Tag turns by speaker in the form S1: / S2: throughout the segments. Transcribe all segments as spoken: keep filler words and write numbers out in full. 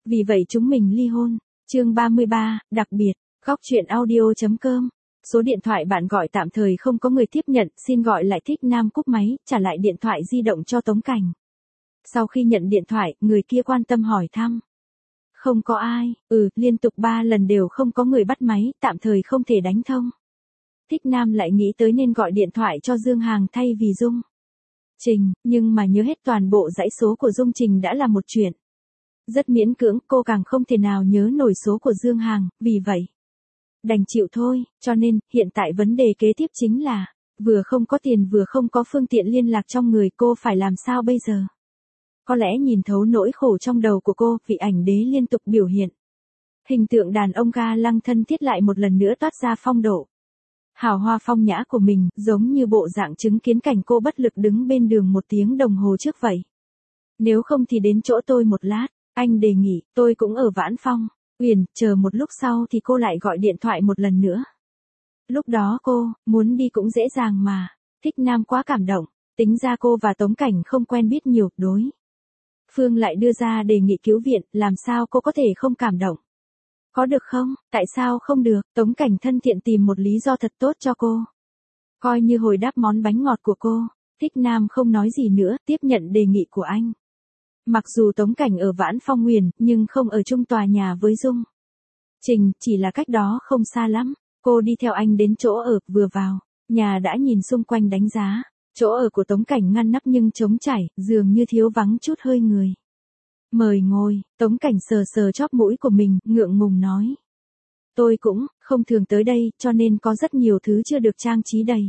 S1: Vì vậy chúng mình ly hôn. Chương ba mươi ba, đặc biệt, góc truyện audio.com. Số điện thoại bạn gọi tạm thời không có người tiếp nhận, xin gọi lại. Thích Nam cúp máy, trả lại điện thoại di động cho Tống Cảnh. Sau khi nhận điện thoại, người kia quan tâm hỏi thăm. Không có ai, ừ, liên tục ba lần đều không có người bắt máy, tạm thời không thể đánh thông. Thích Nam lại nghĩ tới nên gọi điện thoại cho Dương Hàng thay vì Dung Trình, nhưng mà nhớ hết toàn bộ dãy số của Dung Trình đã là một chuyện. Rất miễn cưỡng, cô càng không thể nào nhớ nổi số của Dương Hàng, vì vậy đành chịu thôi, cho nên, hiện tại vấn đề kế tiếp chính là, vừa không có tiền vừa không có phương tiện liên lạc trong người, cô phải làm sao bây giờ? Có lẽ nhìn thấu nỗi khổ trong đầu của cô, vị ảnh đế liên tục biểu hiện. Hình tượng đàn ông ga lăng thân thiết lại một lần nữa toát ra phong độ. Hào hoa phong nhã của mình, giống như bộ dạng chứng kiến cảnh cô bất lực đứng bên đường một tiếng đồng hồ trước vậy. Nếu không thì đến chỗ tôi một lát, anh đề nghị, tôi cũng ở Vãn Phong. Uyển, chờ một lúc sau thì cô lại gọi điện thoại một lần nữa. Lúc đó cô, muốn đi cũng dễ dàng mà. Thích Nam quá cảm động, tính ra cô và Tống Cảnh không quen biết nhiều, đối phương lại đưa ra đề nghị cứu viện, làm sao cô có thể không cảm động? Có được không? Tại sao không được? Tống Cảnh thân thiện tìm một lý do thật tốt cho cô. Coi như hồi đáp món bánh ngọt của cô. Thích Nam không nói gì nữa, tiếp nhận đề nghị của anh. Mặc dù Tống Cảnh ở Vãn Phong Nguyền, nhưng không ở chung tòa nhà với Dung Trình, chỉ là cách đó không xa lắm. Cô đi theo anh đến chỗ ở, vừa vào nhà đã nhìn xung quanh đánh giá. Chỗ ở của Tống Cảnh ngăn nắp nhưng trống trải, dường như thiếu vắng chút hơi người. Mời ngồi, Tống Cảnh sờ sờ chóp mũi của mình, ngượng ngùng nói. Tôi cũng, không thường tới đây, cho nên có rất nhiều thứ chưa được trang trí đầy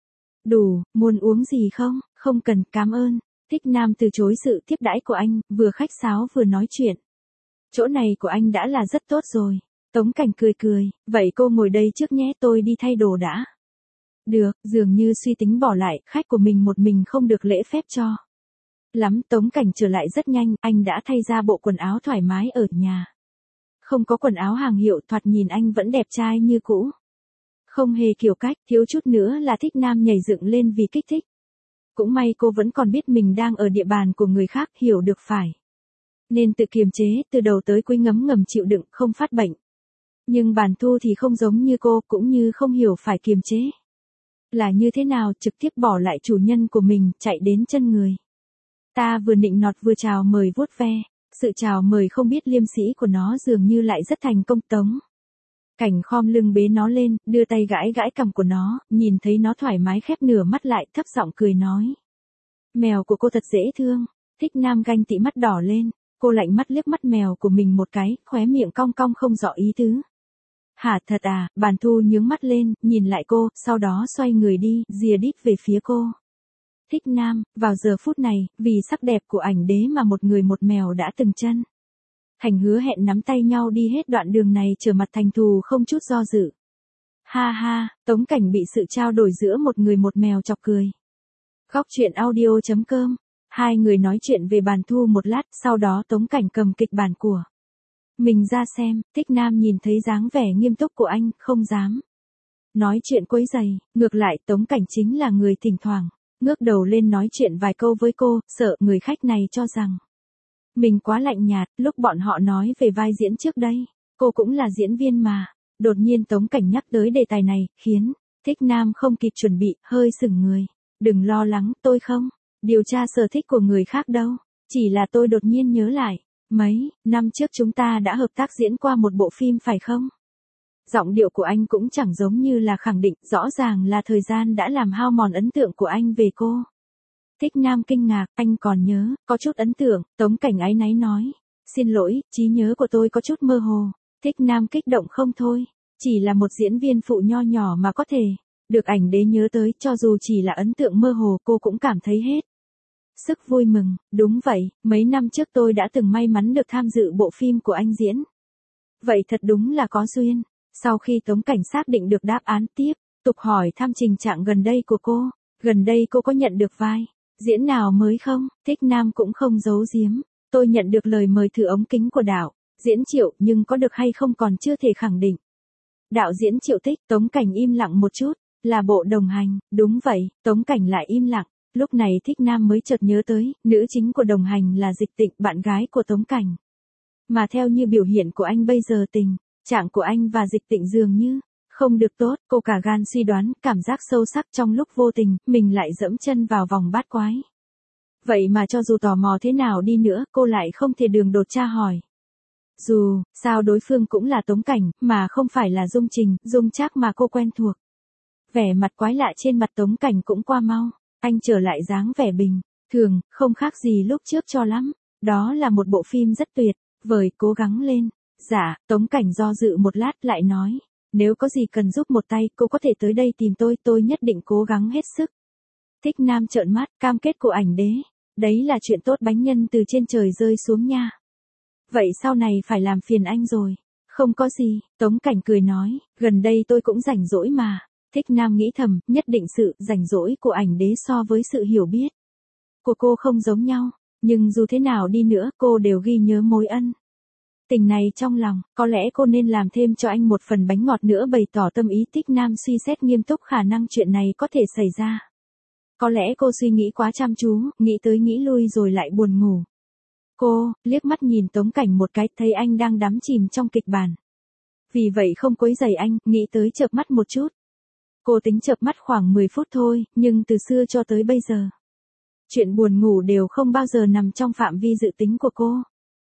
S1: đủ, muốn uống gì không? Không cần, cảm ơn. Thích Nam từ chối sự tiếp đãi của anh, vừa khách sáo vừa nói chuyện. Chỗ này của anh đã là rất tốt rồi. Tống Cảnh cười cười, vậy cô ngồi đây trước nhé, tôi đi thay đồ đã. Được, dường như suy tính bỏ lại, khách của mình một mình không được lễ phép cho lắm. Tống Cảnh trở lại rất nhanh, anh đã thay ra bộ quần áo thoải mái ở nhà. Không có quần áo hàng hiệu, thoạt nhìn anh vẫn đẹp trai như cũ. Không hề kiểu cách, thiếu chút nữa là Thích Nam nhảy dựng lên vì kích thích. Cũng may cô vẫn còn biết mình đang ở địa bàn của người khác, hiểu được phải nên tự kiềm chế, từ đầu tới cuối ngấm ngầm chịu đựng, không phát bệnh. Nhưng Bàn Thu thì không giống như cô, cũng như không hiểu phải kiềm chế là như thế nào, trực tiếp bỏ lại chủ nhân của mình, chạy đến chân người ta, vừa nịnh nọt vừa chào mời vuốt ve. Sự chào mời không biết liêm sĩ của nó dường như lại rất thành công. Tống Cảnh khom lưng bế nó lên, đưa tay gãi gãi cằm của nó, nhìn thấy nó thoải mái khép nửa mắt lại, thấp giọng cười nói. Mèo của cô thật dễ thương. Thích Nam ganh tị mắt đỏ lên, cô lạnh mắt liếc mắt mèo của mình một cái, khóe miệng cong cong không rõ ý tứ. Hả, thật à? Bàn Thu nhướng mắt lên, nhìn lại cô, sau đó xoay người đi, rìa đít về phía cô. Thích Nam, vào giờ phút này, vì sắc đẹp của ảnh đế mà một người một mèo đã từng chân thành hứa hẹn nắm tay nhau đi hết đoạn đường này, trở mặt thành thù không chút do dự. Ha ha, Tống Cảnh bị sự trao đổi giữa một người một mèo chọc cười. Góc truyện audio.com. Hai người nói chuyện về Bàn Thu một lát, sau đó Tống Cảnh cầm kịch bản của mình ra xem. Thích Nam nhìn thấy dáng vẻ nghiêm túc của anh, không dám nói chuyện quấy rầy, ngược lại Tống Cảnh chính là người thỉnh thoảng ngước đầu lên nói chuyện vài câu với cô, sợ người khách này cho rằng mình quá lạnh nhạt. Lúc bọn họ nói về vai diễn trước đây, cô cũng là diễn viên mà. Đột nhiên Tống Cảnh nhắc tới đề tài này, khiến Thích Nam không kịp chuẩn bị, hơi sững người. Đừng lo lắng, tôi không điều tra sở thích của người khác đâu. Chỉ là tôi đột nhiên nhớ lại, mấy năm trước chúng ta đã hợp tác diễn qua một bộ phim phải không? Giọng điệu của anh cũng chẳng giống như là khẳng định, rõ ràng là thời gian đã làm hao mòn ấn tượng của anh về cô. Thích Nam kinh ngạc, anh còn nhớ, có chút ấn tượng. Tống Cảnh áy náy nói. Xin lỗi, trí nhớ của tôi có chút mơ hồ. Thích Nam kích động không thôi. Chỉ là một diễn viên phụ nho nhỏ mà có thể được ảnh đế nhớ tới, cho dù chỉ là ấn tượng mơ hồ, cô cũng cảm thấy hết sức vui mừng. Đúng vậy, mấy năm trước tôi đã từng may mắn được tham dự bộ phim của anh diễn. Vậy thật đúng là có duyên. Sau khi Tống Cảnh xác định được đáp án, tiếp tục hỏi thăm tình trạng gần đây của cô. Gần đây cô có nhận được vai diễn nào mới không? Thích Nam cũng không giấu giếm. Tôi nhận được lời mời thử ống kính của đạo diễn Triệu, nhưng có được hay không còn chưa thể khẳng định. Đạo diễn Triệu thích. Tống Cảnh im lặng một chút. Là bộ Đồng Hành. Đúng vậy. Tống Cảnh lại im lặng. Lúc này Thích Nam mới chợt nhớ tới, nữ chính của Đồng Hành là Dịch Tịnh, bạn gái của Tống Cảnh. Mà theo như biểu hiện của anh bây giờ tình trạng của anh và Dịch Tịnh dường như không được tốt, cô cả gan suy đoán, cảm giác sâu sắc trong lúc vô tình, mình lại dẫm chân vào vòng bát quái. Vậy mà cho dù tò mò thế nào đi nữa, cô lại không thể đường đột tra hỏi. Dù sao đối phương cũng là Tống Cảnh, mà không phải là Dung Trình, Dung Trác mà cô quen thuộc. Vẻ mặt quái lạ trên mặt Tống Cảnh cũng qua mau, anh trở lại dáng vẻ bình thường, không khác gì lúc trước cho lắm. Đó là một bộ phim rất tuyệt vời, cố gắng lên. Dạ, Tống Cảnh do dự một lát lại nói, nếu có gì cần giúp một tay, cô có thể tới đây tìm tôi, tôi nhất định cố gắng hết sức. Thích Nam trợn mắt, cam kết của ảnh đế. Đấy là chuyện tốt bánh nhân từ trên trời rơi xuống nha. Vậy sau này phải làm phiền anh rồi. Không có gì, Tống Cảnh cười nói, gần đây tôi cũng rảnh rỗi mà. Thích Nam nghĩ thầm, nhất định sự rảnh rỗi của ảnh đế so với sự hiểu biết của cô không giống nhau. Nhưng dù thế nào đi nữa, cô đều ghi nhớ mối ân tình này trong lòng, có lẽ cô nên làm thêm cho anh một phần bánh ngọt nữa, bày tỏ tâm ý. Thích Nam suy xét nghiêm túc khả năng chuyện này có thể xảy ra. Có lẽ cô suy nghĩ quá chăm chú, nghĩ tới nghĩ lui rồi lại buồn ngủ. Cô liếc mắt nhìn Tống Cảnh một cái, thấy anh đang đắm chìm trong kịch bản. Vì vậy không quấy rầy anh, nghĩ tới chợp mắt một chút. Cô tính chợp mắt khoảng mười phút thôi, nhưng từ xưa cho tới bây giờ, chuyện buồn ngủ đều không bao giờ nằm trong phạm vi dự tính của cô.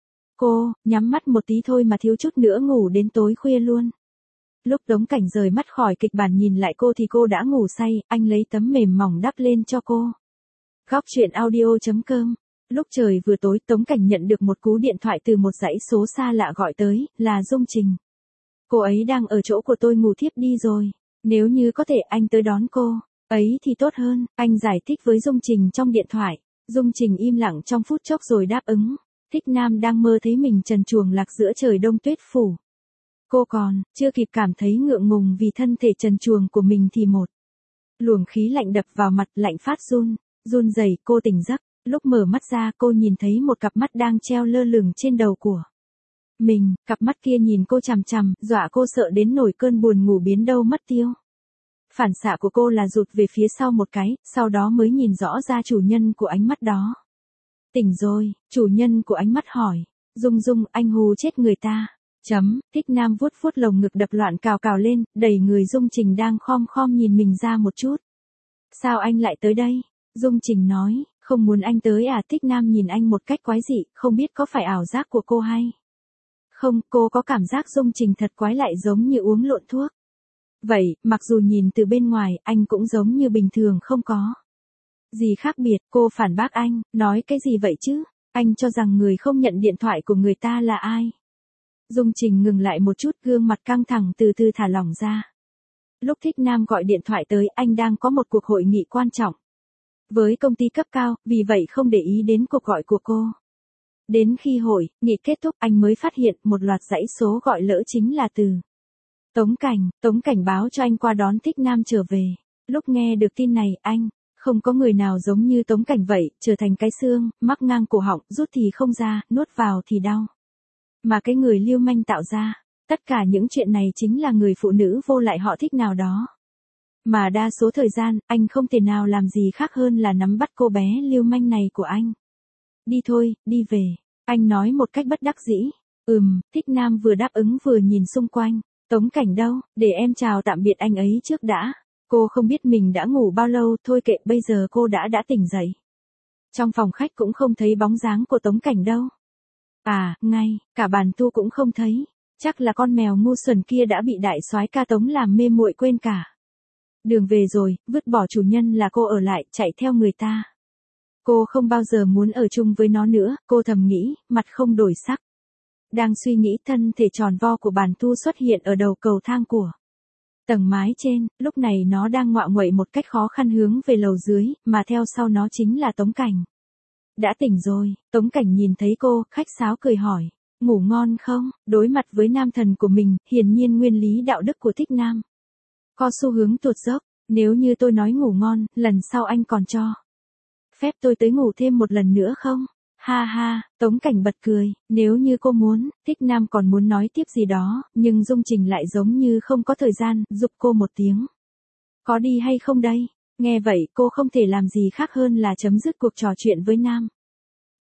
S1: Cô nhắm mắt một tí thôi mà thiếu chút nữa ngủ đến tối khuya luôn. Lúc Tống Cảnh rời mắt khỏi kịch bản nhìn lại cô thì cô đã ngủ say, anh lấy tấm mềm mỏng đắp lên cho cô. Góc truyện audio chấm com. Lúc trời vừa tối, Tống Cảnh nhận được một cú điện thoại từ một dãy số xa lạ gọi tới, là Dung Trình. Cô ấy đang ở chỗ của tôi, ngủ thiếp đi rồi. Nếu như có thể anh tới đón cô ấy thì tốt hơn, anh giải thích với Dung Trình trong điện thoại. Dung Trình im lặng trong phút chốc rồi đáp ứng. Thích Nam đang mơ thấy mình trần truồng lạc giữa trời đông tuyết phủ. Cô còn chưa kịp cảm thấy ngượng ngùng vì thân thể trần truồng của mình thì một luồng khí lạnh đập vào mặt, lạnh phát run, run rẩy. Cô tỉnh giấc, lúc mở mắt ra cô nhìn thấy một cặp mắt đang treo lơ lửng trên đầu của mình, cặp mắt kia nhìn cô chằm chằm, dọa cô sợ đến nổi cơn buồn ngủ biến đâu mất tiêu. Phản xạ của cô là rụt về phía sau một cái, sau đó mới nhìn rõ ra chủ nhân của ánh mắt đó. Tỉnh rồi, chủ nhân của ánh mắt hỏi. Dung Dung, anh hù chết người ta. Chấm, Thích Nam vuốt vuốt lồng ngực đập loạn cào cào lên, đẩy người Dung Trình đang khom khom nhìn mình ra một chút. Sao anh lại tới đây? Dung Trình nói, không muốn anh tới à? Thích Nam nhìn anh một cách quái dị, không biết có phải ảo giác của cô hay không, cô có cảm giác Dung Trình thật quái lại, giống như uống lộn thuốc. Vậy, mặc dù nhìn từ bên ngoài, anh cũng giống như bình thường, không có gì khác biệt. Cô phản bác anh, nói cái gì vậy chứ? Anh cho rằng người không nhận điện thoại của người ta là ai? Dung Trình ngừng lại một chút, gương mặt căng thẳng từ từ thả lỏng ra. Lúc Thích Nam gọi điện thoại tới, anh đang có một cuộc hội nghị quan trọng với công ty cấp cao, vì vậy không để ý đến cuộc gọi của cô. Đến khi hội nghị kết thúc, anh mới phát hiện một loạt dãy số gọi lỡ chính là từ Tống Cảnh. Tống Cảnh báo cho anh qua đón Thích Nam trở về. Lúc nghe được tin này, anh không có người nào giống như Tống Cảnh vậy, trở thành cái xương, mắc ngang cổ họng, rút thì không ra, nuốt vào thì đau. Mà cái người lưu manh tạo ra tất cả những chuyện này chính là người phụ nữ vô lại họ Thích nào đó. Mà đa số thời gian, anh không thể nào làm gì khác hơn là nắm bắt cô bé lưu manh này của anh. Đi thôi, đi về. Anh nói một cách bất đắc dĩ. Ừm, Thích Nam vừa đáp ứng vừa nhìn xung quanh. Tống Cảnh đâu, để em chào tạm biệt anh ấy trước đã. Cô không biết mình đã ngủ bao lâu, thôi kệ, bây giờ cô đã đã tỉnh dậy. Trong phòng khách cũng không thấy bóng dáng của Tống Cảnh đâu. À, ngay, cả bàn thu cũng không thấy. Chắc là con mèo ngu xuẩn kia đã bị đại soái ca Tống làm mê muội quên cả đường về rồi, vứt bỏ chủ nhân là cô ở lại, chạy theo người ta. Cô không bao giờ muốn ở chung với nó nữa, cô thầm nghĩ, mặt không đổi sắc. Đang suy nghĩ, thân thể tròn vo của bàn thu xuất hiện ở đầu cầu thang của tầng mái trên, lúc này nó đang ngoạ nguậy một cách khó khăn hướng về lầu dưới, mà theo sau nó chính là Tống Cảnh. Đã tỉnh rồi, Tống Cảnh nhìn thấy cô, khách sáo cười hỏi, ngủ ngon không? Đối mặt với nam thần của mình, hiển nhiên nguyên lý đạo đức của Thích Nam có xu hướng tuột dốc. Nếu như tôi nói ngủ ngon, lần sau anh còn cho phép tôi tới ngủ thêm một lần nữa không? Ha ha, Tống Cảnh bật cười, nếu như cô muốn. Thích Nam còn muốn nói tiếp gì đó, nhưng Dung Trình lại giống như không có thời gian, giục cô một tiếng. Có đi hay không đây? Nghe vậy, cô không thể làm gì khác hơn là chấm dứt cuộc trò chuyện với Nam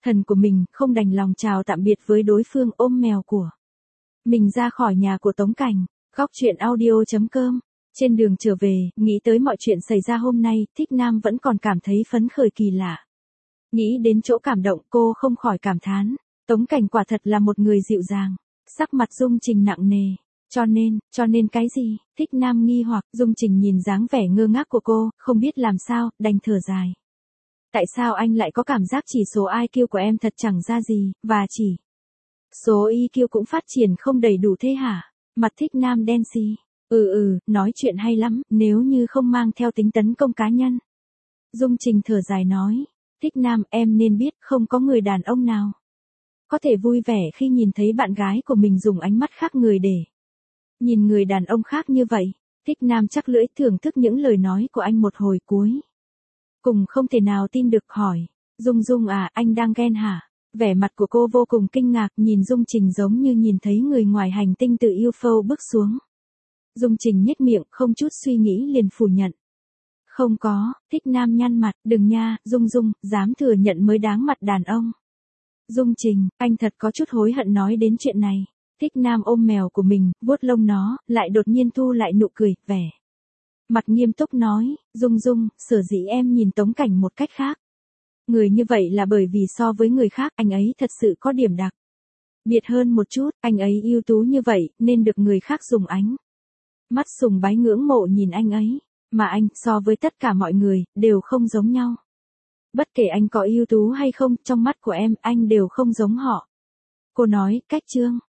S1: Thần của mình không đành lòng chào tạm biệt với đối phương, ôm mèo của mình ra khỏi nhà của Tống Cảnh. Góc truyện audio.com. Trên đường trở về, nghĩ tới mọi chuyện xảy ra hôm nay, Thích Nam vẫn còn cảm thấy phấn khởi kỳ lạ. Nghĩ đến chỗ cảm động, cô không khỏi cảm thán. Tống Cảnh quả thật là một người dịu dàng. Sắc mặt Dung Trình nặng nề. Cho nên, cho nên cái gì? Thích Nam nghi hoặc. Dung Trình nhìn dáng vẻ ngơ ngác của cô, không biết làm sao, đành thở dài. Tại sao anh lại có cảm giác chỉ số i kiu của em thật chẳng ra gì, và chỉ số i kiu cũng phát triển không đầy đủ thế hả? Mặt Thích Nam đen xì. Ừ ừ, nói chuyện hay lắm, nếu như không mang theo tính tấn công cá nhân. Dung Trình thở dài nói. Thích Nam, em nên biết không có người đàn ông nào có thể vui vẻ khi nhìn thấy bạn gái của mình dùng ánh mắt khác người để nhìn người đàn ông khác như vậy. Thích Nam chắc lưỡi thưởng thức những lời nói của anh một hồi cuối cùng không thể nào tin được hỏi. Dung Dung à, anh đang ghen hả? Vẻ mặt của cô vô cùng kinh ngạc, nhìn Dung Trình giống như nhìn thấy người ngoài hành tinh từ u ép ô bước xuống. Dung Trình nhếch miệng, không chút suy nghĩ liền phủ nhận. Không có. Thích Nam nhăn mặt, đừng nha, Dung Dung, dám thừa nhận mới đáng mặt đàn ông. Dung Trình, anh thật có chút hối hận nói đến chuyện này. Thích Nam ôm mèo của mình, vuốt lông nó, lại đột nhiên thu lại nụ cười, vẻ mặt nghiêm túc nói, Dung Dung, sở dĩ em nhìn Tống Cảnh một cách khác. Người như vậy là bởi vì so với người khác, anh ấy thật sự có điểm đặc biệt hơn một chút, anh ấy ưu tú như vậy, nên được người khác dùng ánh mắt sùng bái ngưỡng mộ nhìn anh ấy. Mà anh, so với tất cả mọi người, đều không giống nhau. Bất kể anh có ưu tú hay không, trong mắt của em, anh đều không giống họ. Cô nói, cách chương.